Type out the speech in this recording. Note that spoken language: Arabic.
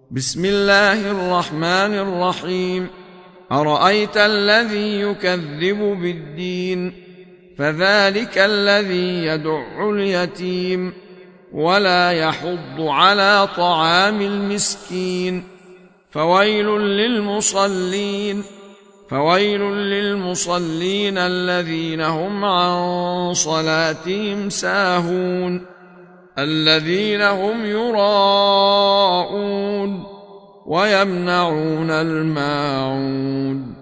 بسم الله الرحمن الرحيم. أرأيت الذي يكذب بالدين فذلك الذي يدع اليتيم ولا يحض على طعام المسكين فويل للمصلين الذين هم عن صلاتهم ساهون الذين هم يراءون ويمنعون الماعون